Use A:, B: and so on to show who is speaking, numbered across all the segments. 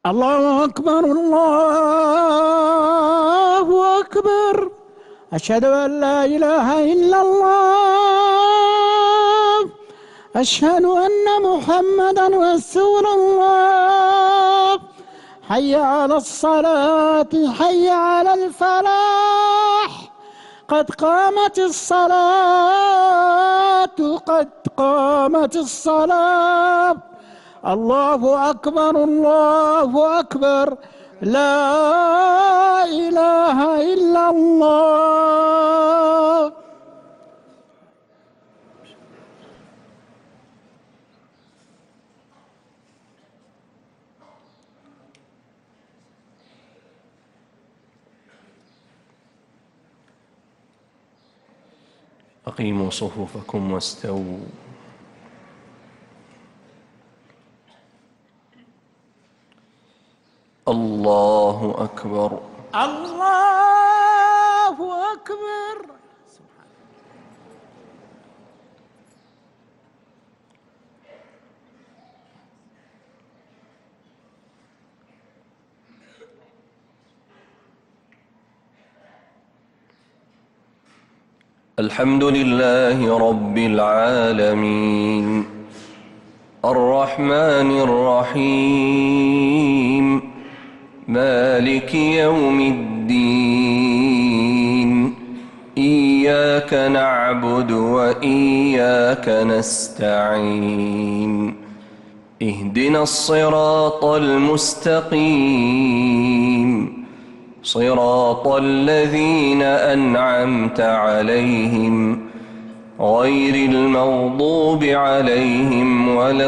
A: الله أكبر الله أكبر. أشهد أن لا إله إلا الله. أشهد أن محمدا رسول الله. حي على الصلاة، حي على الفلاح. قد قامت الصلاة، قد قامت الصلاة. الله أكبر الله أكبر. لا إله إلا الله.
B: أقيموا صفوفكم واستووا. الله أكبر
A: الله أكبر.
B: الحمد لله رب العالمين الرحمن الرحيم مالك يوم الدين إياك نعبد وإياك نستعين اهدنا الصراط المستقيم صراط الذين أنعمت عليهم غير المغضوب عليهم ولا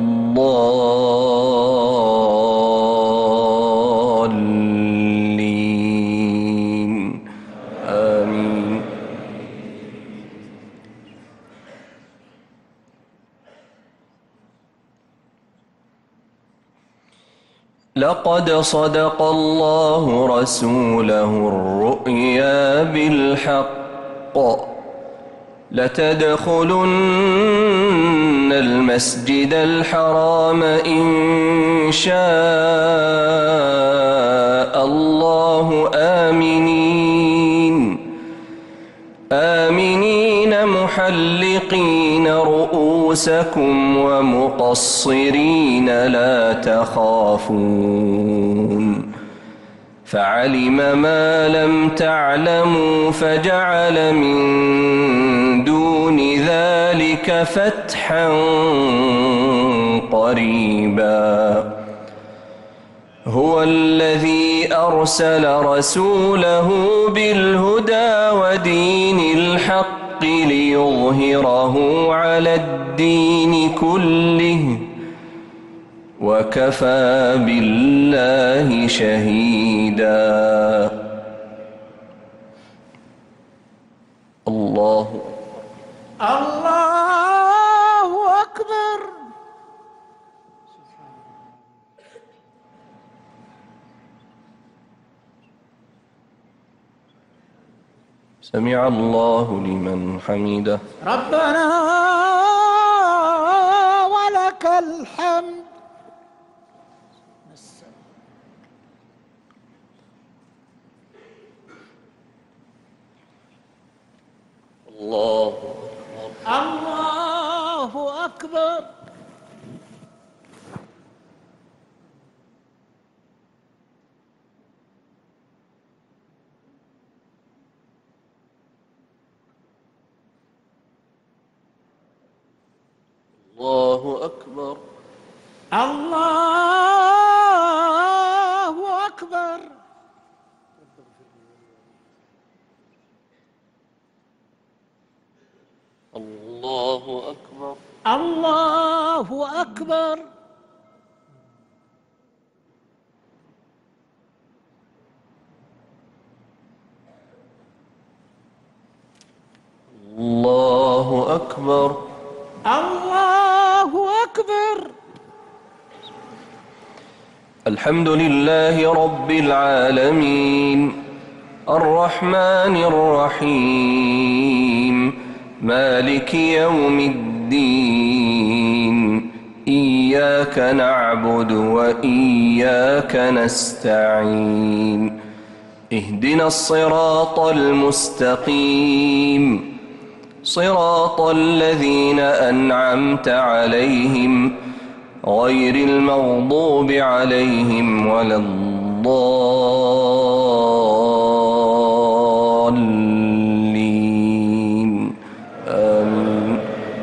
B: الضالين آمين. لقد صدق الله رسوله الرؤيا بالحق لتدخلن المسجد الحرام إن شاء الله آمنين محلقين رؤوسكم ومقصرين لا تخافون فعلم ما لم تعلموا فجعل من دون ذلك فتحا قريبا. هو الذي أرسل رسوله بالهدى ودين الحق ليظهره على الدين كله وكفى بالله شهيدا. الله
A: أكبر.
B: سمع الله لمن حمده.
A: ربنا ولك الحمد.
B: الله
A: أكبر.
B: الله أكبر.
A: الله أكبر.
B: الله أكبر.
A: الله أكبر.
B: الله أكبر.
A: الله أكبر.
B: الحمد لله رب العالمين الرحمن الرحيم مالك يوم الدين إياك نعبد وإياك نستعين اهدنا الصراط المستقيم صراط الذين أنعمت عليهم غير المغضوب عليهم ولا الضالين آمين.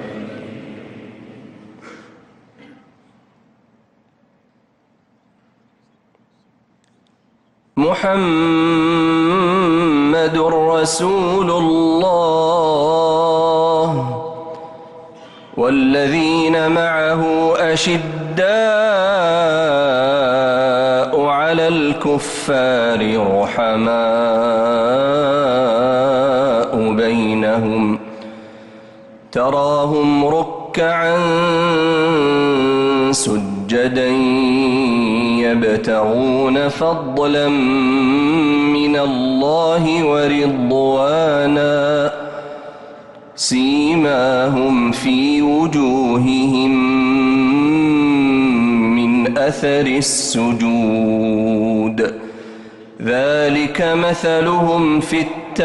B: محمد رسول الله والذين معه أشداء على الكفار رحماء بينهم تراهم ركعا سجدا يبتغون فضلا من الله ورضوانا سيماهم في وجوههم من أثر السجود ذلك مثلهم في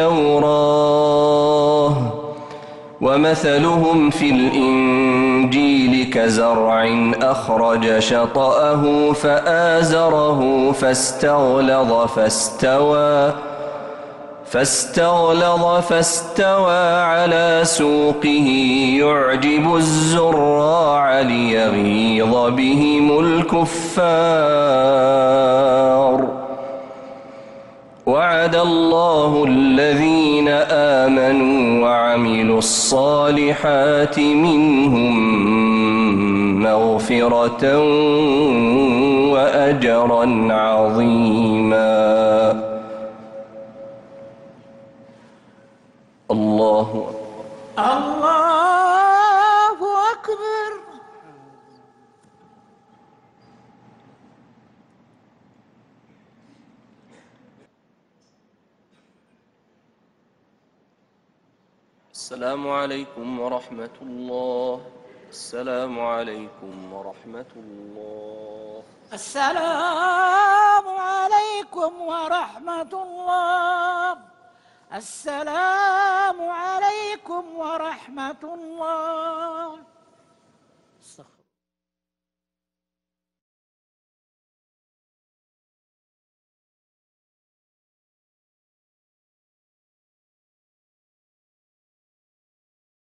B: التوراة ومثلهم في الإنجيل كزرع أخرج شطأه فآزره فاستغلظ على سوقه يعجب الزراع ليغيظ بهم الكفار وعد الله الذين آمنوا وعملوا الصالحات منهم مغفرة وأجرا عظيما. الله
A: أكبر.
B: السلام عليكم ورحمة الله. السلام عليكم ورحمة الله.
A: السلام عليكم ورحمة الله. السلام عليكم ورحمة الله.